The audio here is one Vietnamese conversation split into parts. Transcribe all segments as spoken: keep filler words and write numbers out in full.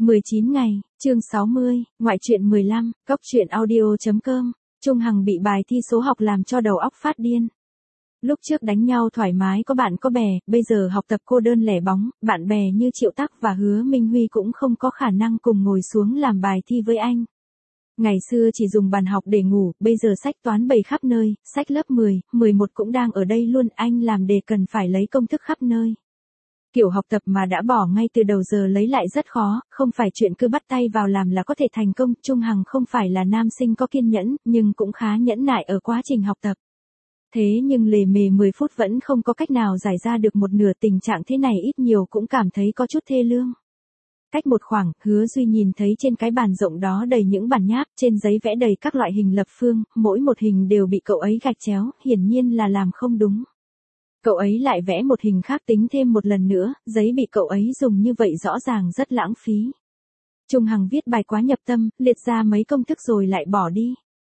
mười chín ngày, chương sáu mươi, ngoại truyện mười lăm, cốc truyện audio chấm com. Trung Hằng bị bài thi số học làm cho đầu óc phát điên. Lúc trước đánh nhau thoải mái có bạn có bè, bây giờ học tập cô đơn lẻ bóng, bạn bè như Triệu Tắc và Hứa Minh Huy cũng không có khả năng cùng ngồi xuống làm bài thi với anh. Ngày xưa chỉ dùng bàn học để ngủ, bây giờ sách toán bày khắp nơi, sách lớp mười, mười một cũng đang ở đây luôn, anh làm đề cần phải lấy công thức khắp nơi. Kiểu học tập mà đã bỏ ngay từ đầu giờ lấy lại rất khó, không phải chuyện cứ bắt tay vào làm là có thể thành công. Trung Hằng không phải là nam sinh có kiên nhẫn, nhưng cũng khá nhẫn nại ở quá trình học tập. Thế nhưng lề mề mười phút vẫn không có cách nào giải ra được một nửa, tình trạng thế này ít nhiều cũng cảm thấy có chút thê lương. Cách một khoảng, Hứa Duy nhìn thấy trên cái bàn rộng đó đầy những bản nháp, trên giấy vẽ đầy các loại hình lập phương, mỗi một hình đều bị cậu ấy gạch chéo, hiển nhiên là làm không đúng. Cậu ấy lại vẽ một hình khác tính thêm một lần nữa, giấy bị cậu ấy dùng như vậy rõ ràng rất lãng phí. Trung Hằng viết bài quá nhập tâm, liệt ra mấy công thức rồi lại bỏ đi.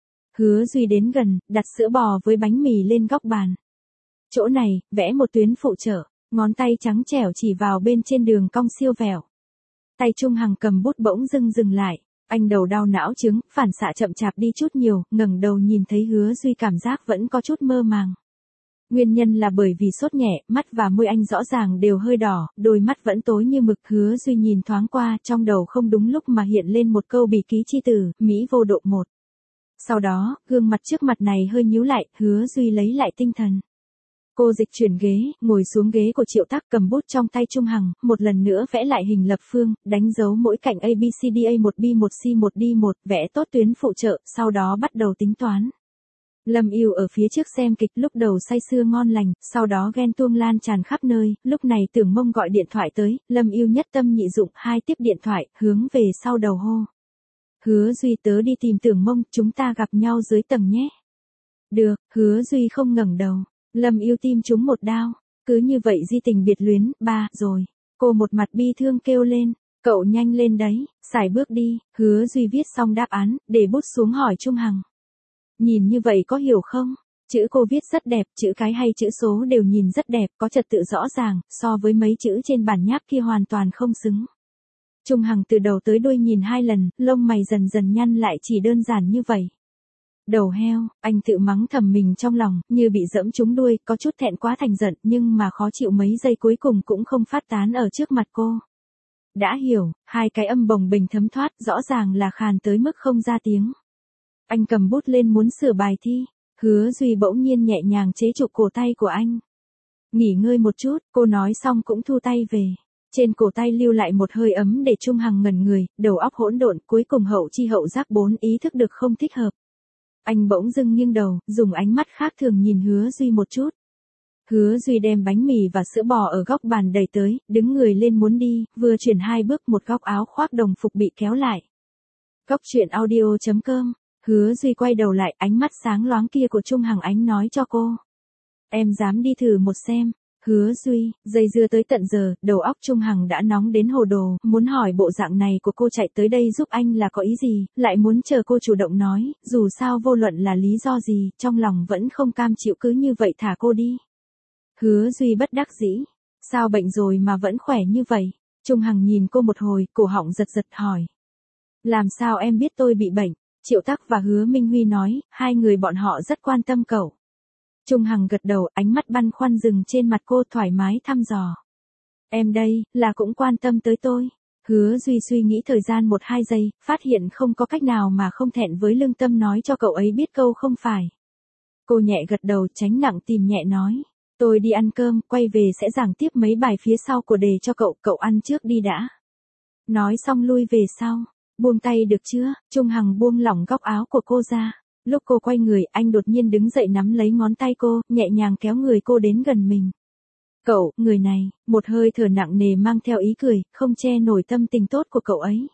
Hứa Duy đến gần, đặt sữa bò với bánh mì lên góc bàn. Chỗ này, vẽ một tuyến phụ trợ, ngón tay trắng trẻo chỉ vào bên trên đường cong siêu vẹo. Tay Trung Hằng cầm bút bỗng dưng dừng lại, anh đầu đau não chứng, phản xạ chậm chạp đi chút nhiều, ngẩng đầu nhìn thấy Hứa Duy cảm giác vẫn có chút mơ màng. Nguyên nhân là bởi vì sốt nhẹ, mắt và môi anh rõ ràng đều hơi đỏ, đôi mắt vẫn tối như mực. Hứa Duy nhìn thoáng qua, trong đầu không đúng lúc mà hiện lên một câu bì ký chi tử, Mỹ vô độ một. Sau đó, gương mặt trước mặt này hơi nhíu lại, Hứa Duy lấy lại tinh thần. Cô dịch chuyển ghế, ngồi xuống ghế của Triệu Tắc, cầm bút trong tay Trung Hằng, một lần nữa vẽ lại hình lập phương, đánh dấu mỗi cạnh A B C D A một B một C một D một, vẽ tốt tuyến phụ trợ, sau đó bắt đầu tính toán. Lâm Yêu ở phía trước xem kịch, lúc đầu say sưa ngon lành, sau đó ghen tuông lan tràn khắp nơi, lúc này Tưởng Mông gọi điện thoại tới, Lâm Yêu nhất tâm nhị dụng, hai tiếp điện thoại, hướng về sau đầu hô. Hứa Duy, tớ đi tìm Tưởng Mông, chúng ta gặp nhau dưới tầng nhé. Được, Hứa Duy không ngẩng đầu. Lâm Yêu tim trúng một đao, cứ như vậy di tình biệt luyến, ba, rồi. Cô một mặt bi thương kêu lên, cậu nhanh lên đấy, xài bước đi. Hứa Duy viết xong đáp án, để bút xuống hỏi Trung Hằng. Nhìn như vậy có hiểu không? Chữ cô viết rất đẹp, chữ cái hay chữ số đều nhìn rất đẹp, có trật tự rõ ràng, so với mấy chữ trên bản nháp kia hoàn toàn không xứng. Trung Hằng từ đầu tới đuôi nhìn hai lần, lông mày dần dần nhăn lại, chỉ đơn giản như vậy. Đầu heo, anh tự mắng thầm mình trong lòng, như bị dẫm trúng đuôi, có chút thẹn quá thành giận, nhưng mà khó chịu mấy giây cuối cùng cũng không phát tán ở trước mặt cô. Đã hiểu, hai cái âm bồng bềnh thấm thoát, rõ ràng là khàn tới mức không ra tiếng. Anh cầm bút lên muốn sửa bài thi, Hứa Duy bỗng nhiên nhẹ nhàng chế trụ cổ tay của anh. Nghỉ ngơi một chút, cô nói xong cũng thu tay về. Trên cổ tay lưu lại một hơi ấm để Trung Hằng ngẩn người, đầu óc hỗn độn, cuối cùng hậu chi hậu giác bốn ý thức được không thích hợp. Anh bỗng dưng nghiêng đầu, dùng ánh mắt khác thường nhìn Hứa Duy một chút. Hứa Duy đem bánh mì và sữa bò ở góc bàn đẩy tới, đứng người lên muốn đi, vừa chuyển hai bước một góc áo khoác đồng phục bị kéo lại. Cốc truyện audio chấm com. Hứa Duy quay đầu lại, ánh mắt sáng loáng kia của Trung Hằng ánh nói cho cô. Em dám đi thử một xem. Hứa Duy, dây dưa tới tận giờ, đầu óc Trung Hằng đã nóng đến hồ đồ, muốn hỏi bộ dạng này của cô chạy tới đây giúp anh là có ý gì, lại muốn chờ cô chủ động nói, dù sao vô luận là lý do gì, trong lòng vẫn không cam chịu cứ như vậy thả cô đi. Hứa Duy bất đắc dĩ, sao bệnh rồi mà vẫn khỏe như vậy? Trung Hằng nhìn cô một hồi, cổ họng giật giật hỏi. Làm sao em biết tôi bị bệnh? Triệu Tắc và Hứa Minh Huy nói, hai người bọn họ rất quan tâm cậu. Trung Hằng gật đầu, ánh mắt băn khoăn dừng trên mặt cô, thoải mái thăm dò. Em đây, là cũng quan tâm tới tôi. Hứa Duy suy nghĩ thời gian một hai giây, phát hiện không có cách nào mà không thẹn với lương tâm nói cho cậu ấy biết câu không phải. Cô nhẹ gật đầu, tránh nặng tìm nhẹ nói. Tôi đi ăn cơm, quay về sẽ giảng tiếp mấy bài phía sau của đề cho cậu, cậu ăn trước đi đã. Nói xong lui về sau. Buông tay được chưa? Trung Hằng buông lỏng góc áo của cô ra. Lúc cô quay người, anh đột nhiên đứng dậy nắm lấy ngón tay cô, nhẹ nhàng kéo người cô đến gần mình. Cậu, người này, một hơi thở nặng nề mang theo ý cười, không che nổi tâm tình tốt của cậu ấy.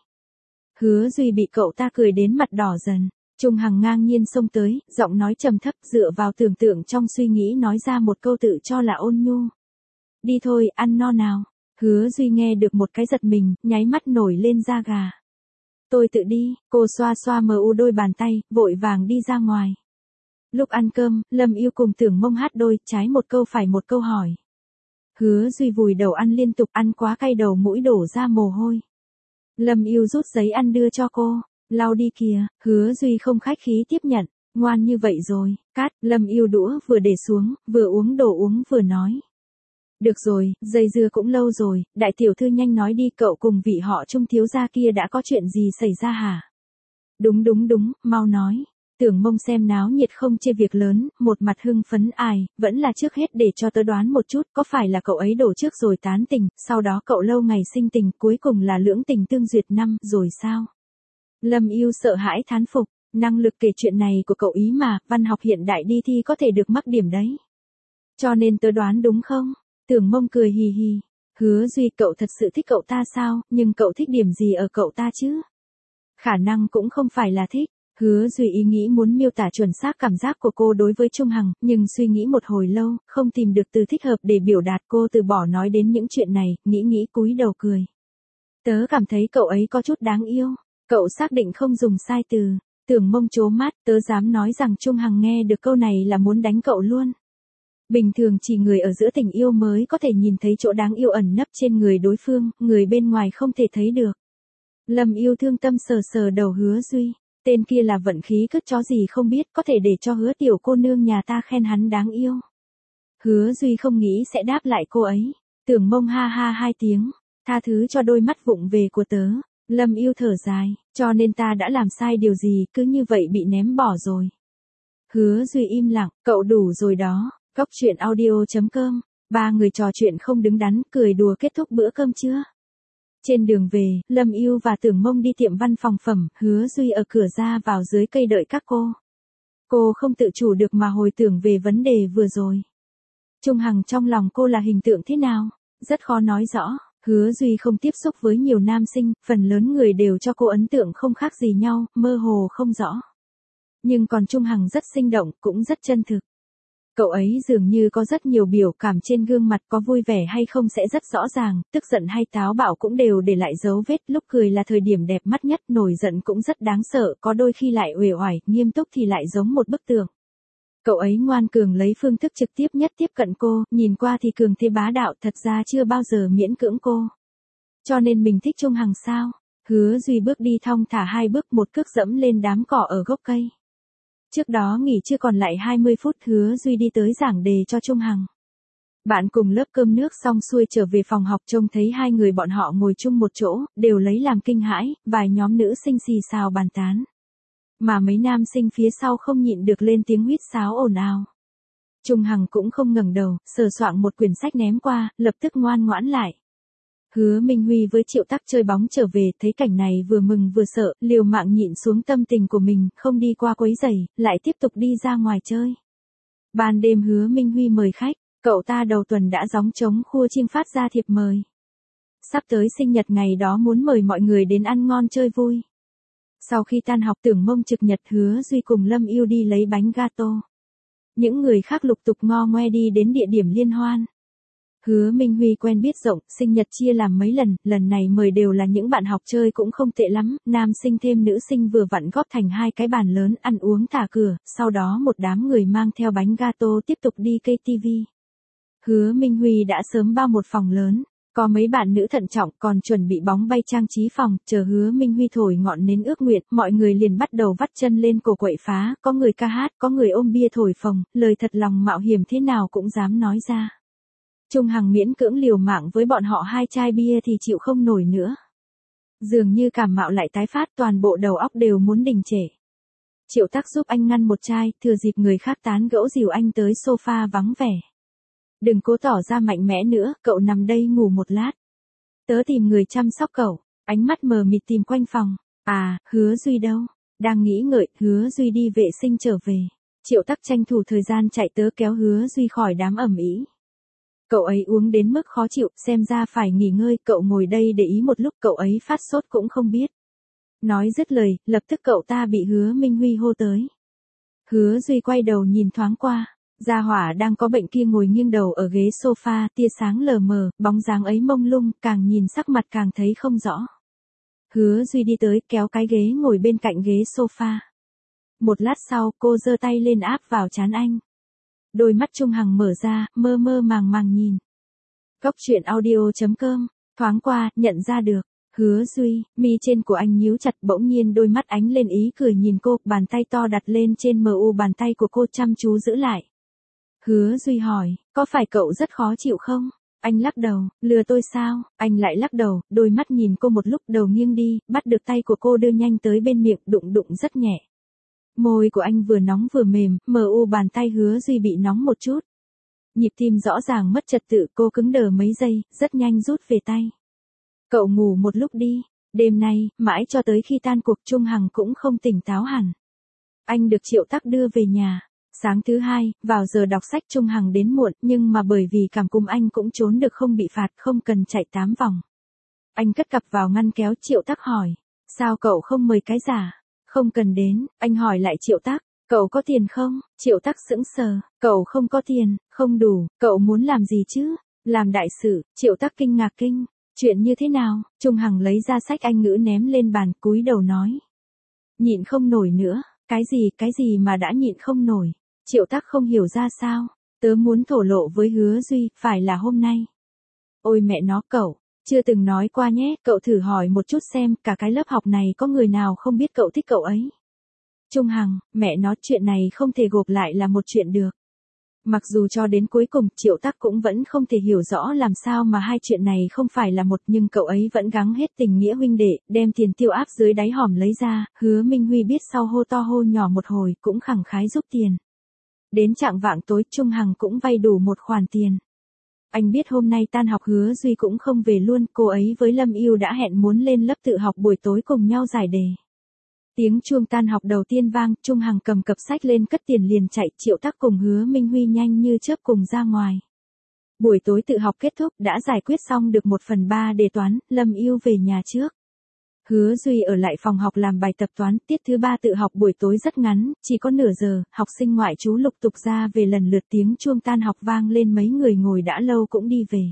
Hứa Duy bị cậu ta cười đến mặt đỏ dần. Trung Hằng ngang nhiên xông tới, giọng nói trầm thấp, dựa vào tưởng tượng trong suy nghĩ nói ra một câu tự cho là ôn nhu. Đi thôi, ăn no nào. Hứa Duy nghe được một cái giật mình, nháy mắt nổi lên da gà. Tôi tự đi, cô xoa xoa mờ u đôi bàn tay, vội vàng đi ra ngoài. Lúc ăn cơm, Lâm Yêu cùng Tưởng Mông hát đôi, trái một câu phải một câu hỏi. Hứa Duy vùi đầu ăn liên tục, ăn quá cay đầu mũi đổ ra mồ hôi. Lâm Yêu rút giấy ăn đưa cho cô. Lau đi kìa, Hứa Duy không khách khí tiếp nhận. Ngoan như vậy rồi, cát, Lâm Yêu đũa vừa để xuống, vừa uống đồ uống vừa nói. Được rồi, dây dưa cũng lâu rồi, đại tiểu thư nhanh nói đi, cậu cùng vị họ Trung thiếu gia kia đã có chuyện gì xảy ra hả? Đúng đúng đúng, mau nói. Tưởng Mông xem náo nhiệt không chê việc lớn, một mặt hưng phấn ai, vẫn là trước hết để cho tớ đoán một chút, có phải là cậu ấy đổ trước rồi tán tình, sau đó cậu lâu ngày sinh tình, cuối cùng là lưỡng tình tương duyệt năm, rồi sao? Lâm Yêu sợ hãi thán phục, năng lực kể chuyện này của cậu ý mà, văn học hiện đại đi thi có thể được mắc điểm đấy. Cho nên tớ đoán đúng không? Tưởng Mông cười hì hì. Hứa Duy, cậu thật sự thích cậu ta sao, nhưng cậu thích điểm gì ở cậu ta chứ? Khả năng cũng không phải là thích. Hứa Duy ý nghĩ muốn miêu tả chuẩn xác cảm giác của cô đối với Trung Hằng, nhưng suy nghĩ một hồi lâu, không tìm được từ thích hợp để biểu đạt, cô từ bỏ nói đến những chuyện này, nghĩ nghĩ cúi đầu cười. Tớ cảm thấy cậu ấy có chút đáng yêu. Cậu xác định không dùng sai từ. Tưởng Mông trố mắt, tớ dám nói rằng Trung Hằng nghe được câu này là muốn đánh cậu luôn. Bình thường chỉ người ở giữa tình yêu mới có thể nhìn thấy chỗ đáng yêu ẩn nấp trên người đối phương, người bên ngoài không thể thấy được. Lâm Yêu thương tâm sờ sờ đầu Hứa Duy. Tên kia là vận khí cứt chó gì không biết, có thể để cho Hứa tiểu cô nương nhà ta khen hắn đáng yêu. Hứa Duy không nghĩ sẽ đáp lại cô ấy. Tưởng Mông ha ha hai tiếng. Tha thứ cho đôi mắt vụng về của tớ. Lâm Yêu thở dài, cho nên ta đã làm sai điều gì, cứ như vậy bị ném bỏ rồi. Hứa Duy im lặng, cậu đủ rồi đó. Cóc truyện audio chấm com. Ba người trò chuyện không đứng đắn, cười đùa kết thúc bữa cơm trưa. Trên đường về, Lâm Yêu và Tưởng Mông đi tiệm văn phòng phẩm, Hứa Duy ở cửa ra vào dưới cây đợi các cô. Cô không tự chủ được mà hồi tưởng về vấn đề vừa rồi. Trung Hằng trong lòng cô là hình tượng thế nào? Rất khó nói rõ. Hứa Duy không tiếp xúc với nhiều nam sinh, phần lớn người đều cho cô ấn tượng không khác gì nhau, mơ hồ không rõ. Nhưng còn Trung Hằng rất sinh động, cũng rất chân thực. Cậu ấy dường như có rất nhiều biểu cảm trên gương mặt, có vui vẻ hay không sẽ rất rõ ràng, tức giận hay táo bạo cũng đều để lại dấu vết, lúc cười là thời điểm đẹp mắt nhất, nổi giận cũng rất đáng sợ, có đôi khi lại uể oải, nghiêm túc thì lại giống một bức tường. Cậu ấy ngoan cường lấy phương thức trực tiếp nhất tiếp cận cô, nhìn qua thì cường thế bá đạo, thật ra chưa bao giờ miễn cưỡng cô. Cho nên mình thích Trung Hằng sao? Hứa Duy bước đi thong thả hai bước, một cước dẫm lên đám cỏ ở gốc cây. Trước đó nghỉ chưa còn lại hai mươi phút, Hứa Duy đi tới giảng đề cho Trung Hằng. Bạn cùng lớp cơm nước xong xuôi trở về phòng học, trông thấy hai người bọn họ ngồi chung một chỗ, đều lấy làm kinh hãi, vài nhóm nữ sinh xì xào bàn tán. Mà mấy nam sinh phía sau không nhịn được lên tiếng huýt sáo ồn ào. Trung Hằng cũng không ngẩng đầu, sờ soạng một quyển sách ném qua, lập tức ngoan ngoãn lại. Hứa Minh Huy với Triệu Tắc chơi bóng trở về, thấy cảnh này vừa mừng vừa sợ, liều mạng nhịn xuống tâm tình của mình, không đi qua quấy rầy, lại tiếp tục đi ra ngoài chơi. Ban đêm Hứa Minh Huy mời khách, cậu ta đầu tuần đã gióng trống khua chiêng phát ra thiệp mời. Sắp tới sinh nhật ngày đó muốn mời mọi người đến ăn ngon chơi vui. Sau khi tan học Tưởng Mông trực nhật, Hứa Duy cùng Lâm Yêu đi lấy bánh gato. Những người khác lục tục ngo ngoe đi đến địa điểm liên hoan. Hứa Minh Huy quen biết rộng, sinh nhật chia làm mấy lần, lần này mời đều là những bạn học chơi cũng không tệ lắm, nam sinh thêm nữ sinh vừa vặn góp thành hai cái bàn lớn ăn uống thả cửa, sau đó một đám người mang theo bánh gato tiếp tục đi cây tivi. Hứa Minh Huy đã sớm bao một phòng lớn, có mấy bạn nữ thận trọng còn chuẩn bị bóng bay trang trí phòng, chờ Hứa Minh Huy thổi ngọn nến ước nguyện, mọi người liền bắt đầu vắt chân lên cổ quậy phá, có người ca hát, có người ôm bia thổi phồng, lời thật lòng mạo hiểm thế nào cũng dám nói ra. Trung Hằng miễn cưỡng liều mạng với bọn họ hai chai bia thì chịu không nổi nữa. Dường như cảm mạo lại tái phát, toàn bộ đầu óc đều muốn đình trệ. Triệu Tắc giúp anh ngăn một chai, thừa dịp người khác tán gẫu dìu anh tới sofa vắng vẻ. Đừng cố tỏ ra mạnh mẽ nữa, cậu nằm đây ngủ một lát. Tớ tìm người chăm sóc cậu, ánh mắt mờ mịt tìm quanh phòng. À, Hứa Duy đâu? Đang nghĩ ngợi, Hứa Duy đi vệ sinh trở về. Triệu Tắc tranh thủ thời gian chạy tớ kéo Hứa Duy khỏi đám ẩm ĩ. Cậu ấy uống đến mức khó chịu, xem ra phải nghỉ ngơi, cậu ngồi đây để ý một lúc, cậu ấy phát sốt cũng không biết. Nói dứt lời, lập tức cậu ta bị Hứa Minh Huy hô tới. Hứa Duy quay đầu nhìn thoáng qua, gia hỏa đang có bệnh kia ngồi nghiêng đầu ở ghế sofa, tia sáng lờ mờ, bóng dáng ấy mông lung, càng nhìn sắc mặt càng thấy không rõ. Hứa Duy đi tới, kéo cái ghế ngồi bên cạnh ghế sofa. Một lát sau, cô giơ tay lên áp vào trán anh. Đôi mắt Trung Hằng mở ra, mơ mơ màng màng nhìn. Cóc truyện audio chấm com, thoáng qua, nhận ra được. Hứa Duy, mi trên của anh nhíu chặt, bỗng nhiên đôi mắt ánh lên ý cười nhìn cô, bàn tay to đặt lên trên mu bàn tay của cô chăm chú giữ lại. Hứa Duy hỏi, có phải cậu rất khó chịu không? Anh lắc đầu, lừa tôi sao? Anh lại lắc đầu, đôi mắt nhìn cô một lúc, đầu nghiêng đi, bắt được tay của cô đưa nhanh tới bên miệng, đụng đụng rất nhẹ. Môi của anh vừa nóng vừa mềm, mu bàn tay Hứa Duy bị nóng một chút. Nhịp tim rõ ràng mất trật tự, cô cứng đờ mấy giây, rất nhanh rút về tay. Cậu ngủ một lúc đi. Đêm nay, mãi cho tới khi tan cuộc, Trung Hằng cũng không tỉnh táo hẳn. Anh được Triệu Tắc đưa về nhà. Sáng thứ hai, vào giờ đọc sách Trung Hằng đến muộn, nhưng mà bởi vì cảm cúm anh cũng trốn được không bị phạt, không cần chạy tám vòng. Anh cất cặp vào ngăn kéo, Triệu Tắc hỏi, sao cậu không mời cái giả? Không cần đến, anh hỏi lại Triệu Tắc, cậu có tiền không? Triệu Tắc sững sờ, cậu không có tiền, không đủ, cậu muốn làm gì chứ? Làm đại sự. Triệu Tắc kinh ngạc kinh, chuyện như thế nào? Trung Hằng lấy ra sách Anh ngữ ném lên bàn, cúi đầu nói. Nhịn không nổi nữa, cái gì, cái gì mà đã nhịn không nổi? Triệu Tắc không hiểu ra sao, tớ muốn thổ lộ với Hứa Duy, phải là hôm nay. Ôi mẹ nó, cậu, chưa từng nói qua nhé, cậu thử hỏi một chút xem, cả cái lớp học này có người nào không biết cậu thích cậu ấy. Trung Hằng, mẹ nó, chuyện này không thể gộp lại là một chuyện được. Mặc dù cho đến cuối cùng, Triệu Tắc cũng vẫn không thể hiểu rõ làm sao mà hai chuyện này không phải là một, nhưng cậu ấy vẫn gắng hết tình nghĩa huynh đệ, đem tiền tiêu áp dưới đáy hòm lấy ra, Hứa Minh Huy biết sau hô to hô nhỏ một hồi, cũng khẳng khái giúp tiền. Đến chạng vạng tối, Trung Hằng cũng vay đủ một khoản tiền. Anh biết hôm nay tan học Hứa Duy cũng không về luôn, cô ấy với Lâm Yêu đã hẹn muốn lên lớp tự học buổi tối cùng nhau giải đề. Tiếng chuông tan học đầu tiên vang, Trung Hằng cầm cặp sách lên cất tiền liền chạy, Triệu Tắc cùng Hứa Minh Huy nhanh như chớp cùng ra ngoài. Buổi tối tự học kết thúc, đã giải quyết xong được một phần ba đề toán, Lâm Yêu về nhà trước. Hứa Duy ở lại phòng học làm bài tập toán, tiết thứ ba tự học buổi tối rất ngắn, chỉ có nửa giờ, học sinh ngoại trú lục tục ra về lần lượt, tiếng chuông tan học vang lên, mấy người ngồi đã lâu cũng đi về.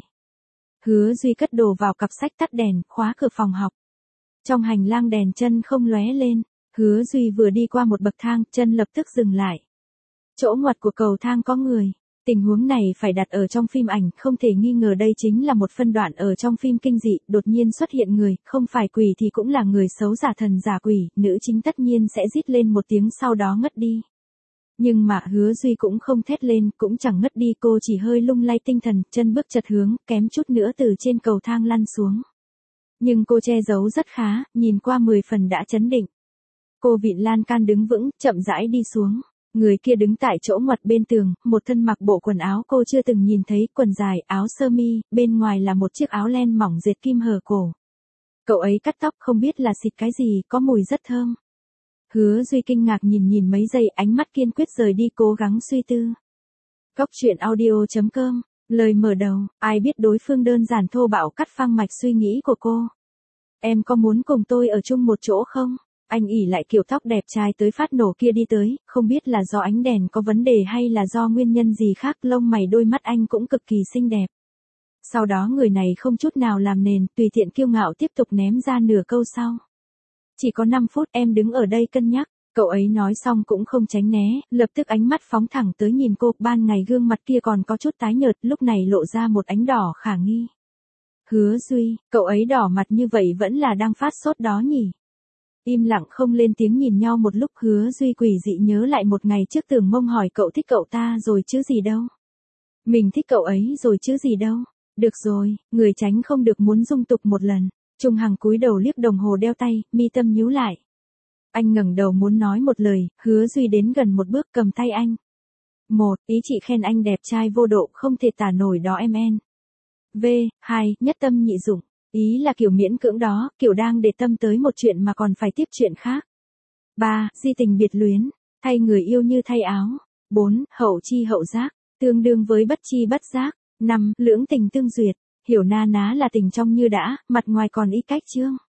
Hứa Duy cất đồ vào cặp sách, tắt đèn, khóa cửa phòng học. Trong hành lang đèn chân không lóe lên, Hứa Duy vừa đi qua một bậc thang, chân lập tức dừng lại. Chỗ ngoặt của cầu thang có người. Tình huống này phải đặt ở trong phim ảnh, không thể nghi ngờ đây chính là một phân đoạn ở trong phim kinh dị, đột nhiên xuất hiện người, không phải quỷ thì cũng là người xấu giả thần giả quỷ, nữ chính tất nhiên sẽ rít lên một tiếng sau đó ngất đi. Nhưng mà Hứa Duy cũng không thét lên, cũng chẳng ngất đi, cô chỉ hơi lung lay tinh thần, chân bước chật hướng, kém chút nữa từ trên cầu thang lăn xuống. Nhưng cô che giấu rất khá, nhìn qua mười phần đã chấn định. Cô vịn lan can đứng vững, chậm rãi đi xuống. Người kia đứng tại chỗ ngoặt bên tường, một thân mặc bộ quần áo cô chưa từng nhìn thấy, quần dài, áo sơ mi, bên ngoài là một chiếc áo len mỏng dệt kim hở cổ. Cậu ấy cắt tóc không biết là xịt cái gì, có mùi rất thơm. Hứa Duy kinh ngạc nhìn nhìn mấy giây, ánh mắt kiên quyết rời đi, cố gắng suy tư. Góc truyện audio chấm com, lời mở đầu, ai biết đối phương đơn giản thô bạo cắt phăng mạch suy nghĩ của cô. Em có muốn cùng tôi ở chung một chỗ không? Anh ỉ lại kiểu tóc đẹp trai tới phát nổ kia đi tới, không biết là do ánh đèn có vấn đề hay là do nguyên nhân gì khác, lông mày đôi mắt anh cũng cực kỳ xinh đẹp. Sau đó người này không chút nào làm nền, tùy tiện kiêu ngạo tiếp tục ném ra nửa câu sau. Chỉ có năm phút, em đứng ở đây cân nhắc. Cậu ấy nói xong cũng không tránh né, lập tức ánh mắt phóng thẳng tới nhìn cô, ban ngày gương mặt kia còn có chút tái nhợt, lúc này lộ ra một ánh đỏ khả nghi. Hứa Duy, cậu ấy đỏ mặt như vậy vẫn là đang phát sốt đó nhỉ? Im lặng không lên tiếng nhìn nhau một lúc, Hứa Duy quỷ dị nhớ lại một ngày trước Tưởng Mông hỏi cậu thích cậu ta rồi chứ gì đâu. Mình thích cậu ấy rồi chứ gì đâu. Được rồi, người tránh không được muốn dung tục một lần. Trung Hằng cúi đầu liếc đồng hồ đeo tay, mi tâm nhíu lại. Anh ngẩng đầu muốn nói một lời, Hứa Duy đến gần một bước cầm tay anh. Một, ý chị khen anh đẹp trai vô độ không thể tả nổi đó em en. V, hai, nhất tâm nhị dụng. Ý là kiểu miễn cưỡng đó, kiểu đang để tâm tới một chuyện mà còn phải tiếp chuyện khác. Ba, di tình biệt luyến, thay người yêu như thay áo. Bốn, hậu chi hậu giác, tương đương với bất chi bất giác. Năm, lưỡng tình tương duyệt, hiểu na ná là tình trong như đã, mặt ngoài còn ý cách chương.